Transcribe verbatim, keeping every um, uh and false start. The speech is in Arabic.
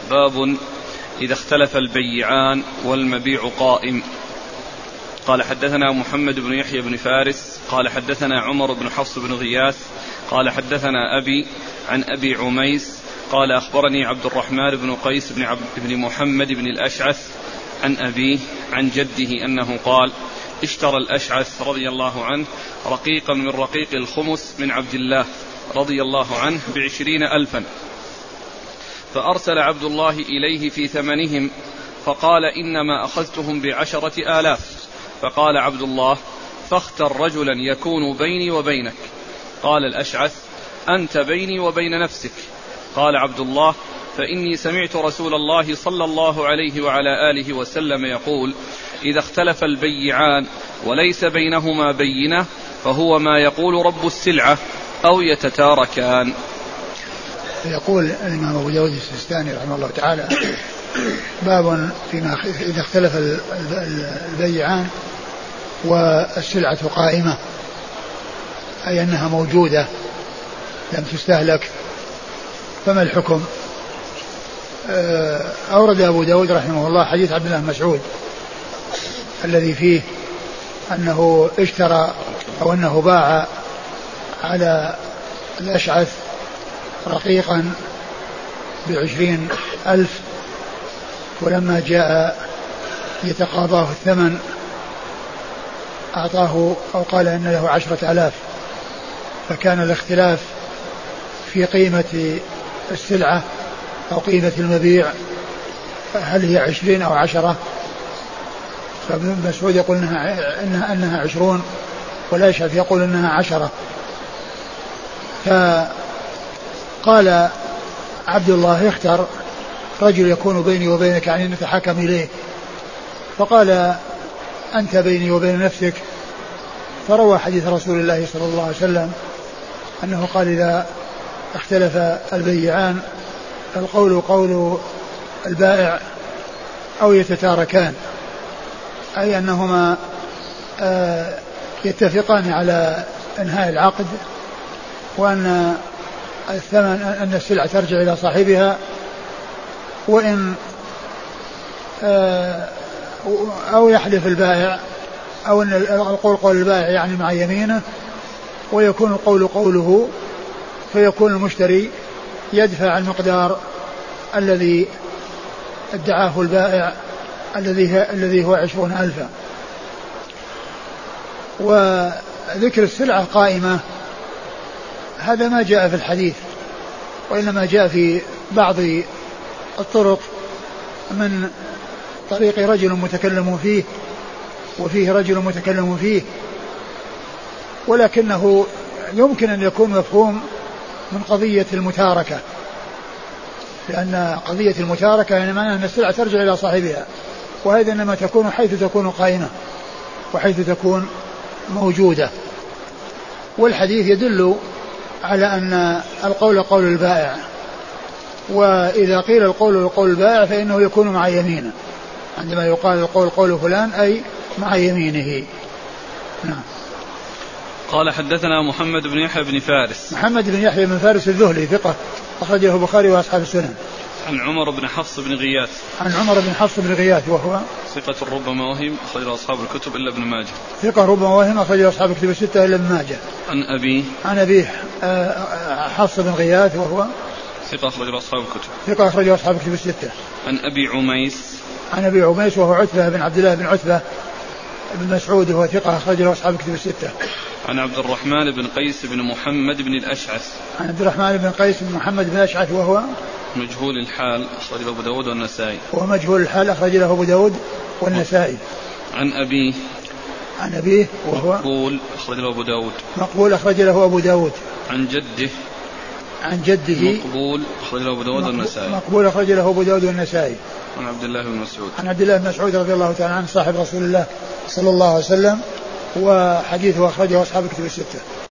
باب إذا اختلف البيعان والمبيع قائم. قال حدثنا محمد بن يحيى بن فارس قال حدثنا عمر بن حفص بن غياث قال حدثنا أبي عن أبي عميس قال أخبرني عبد الرحمن بن قيس بن, عبد بن محمد بن الأشعث عن أبيه عن جده أنه قال اشترى الأشعث رضي الله عنه رقيقا من رقيق الخمس من عبد الله رضي الله عنه بعشرين ألفا، فأرسل عبد الله إليه في ثمنهم فقال إنما أخذتهم بعشرة آلاف. فقال عبد الله فاختر رجلا يكون بيني وبينك. قال الأشعث أنت بيني وبين نفسك. قال عبد الله فإني سمعت رسول الله صلى الله عليه وعلى آله وسلم يقول إذا اختلف البيعان وليس بينهما بينة فهو ما يقول رب السلعة أو يتتاركان. يقول الإمام أبو داود السجستاني رحمه الله تعالى باب فيما إذا اختلف البيعان والسلعة قائمة، أي أنها موجودة لم تستهلك، فما الحكم؟ أورد أبو داود رحمه الله حديث عبد الله مسعود الذي فيه أنه اشترى أو أنه باع على الأشعث رقيقا بعشرين ألف، ولما جاء يتقاضاه الثمن أعطاه أو قال إن له عشرة ألاف، فكان الاختلاف في قيمة السلعة أو قيمة المبيع هل هي عشرين أو عشرة، فابن مسعود يقول إنها, إنها, إنها عشرون والأشعث يقول إنها عشرة. فقال عبد الله اختر رجل يكون بيني وبينك يعني نتحكم إليه، فقال أنت بيني وبين نفسك، فروى حديث رسول الله صلى الله عليه وسلم أنه قال إذا اختلف البيعان القول قول البائع أو يتتاركان، أي أنهما يتفقان على إنهاء العقد وأن الثمن أن السلعة ترجع إلى صاحبها، وإن أو يحلف البائع أو أن القول قول البائع يعني مع يمينه ويكون القول قوله، فيكون المشتري يدفع المقدار الذي ادعاه البائع الذي الذي هو عشرون ألفا. وذكر السلعة قائمة هذا ما جاء في الحديث، وإنما جاء في بعض الطرق من طريق رجل متكلم فيه وفيه رجل متكلم فيه، ولكنه يمكن أن يكون مفهوم من قضية المتاركة، لأن قضية المتاركة يعني معناها أن السلعة ترجع إلى صاحبها، وهذا إنما تكون حيث تكون قائمة وحيث تكون موجودة. والحديث يدل على أن القول قول البائع، وإذا قيل القول قول البائع فإنه يكون مع يمينه، عندما يقال القول قول فلان أي مع يمينه. نعم. قال حدثنا محمد بن يحيى بن فارس. محمد بن يحيى بن فارس الذهلي ثقة أخرجه البخاري وأصحاب السنن. عن عمر بن حفص بن غياث. عن عمر بن حفص بن غياث وهو ثقة ربما وهم أخرجه أصحاب الكتب إلا ابن ماجه. ثقة ربما وهم أخرجه أصحاب الكتب الستة إلا ابن ماجه. عن أبي عن أبي حفص بن غياث وهو ثقة أخرجه أصحاب الكتب. ثقة أخرجه أصحاب الكتب الستة. عن أبي عميس. عن أبي عميس وهو عتبة بن عبد الله بن عتبة بن مسعود وهو ثقة أخرجه أصحاب الكتب الستة. عن عبد الرحمن بن قيس بن محمد بن الأشعث. عن عبد الرحمن بن قيس بن محمد بن الأشعث وهو مجهول الحال أخرجه أبو داود والنسائي. وهو مجهول الحال أخرجه أبو داود والنسائي. عن أبيه. عن أبيه وهو مقبول أخرجه أبو داود. مقبول أخرجه أبو داود. عن جده. عن جده. مقبول أخرجه أبو داود والنسائي. مقبول أخرجه أبو داود والنسائي. عن عبد الله بن مسعود. عن عبد الله بن مسعود رضي الله تعالى عنه صاحب رسول الله صلى الله عليه وسلم، وحديثه أخرجه أصحاب الكتب الستة.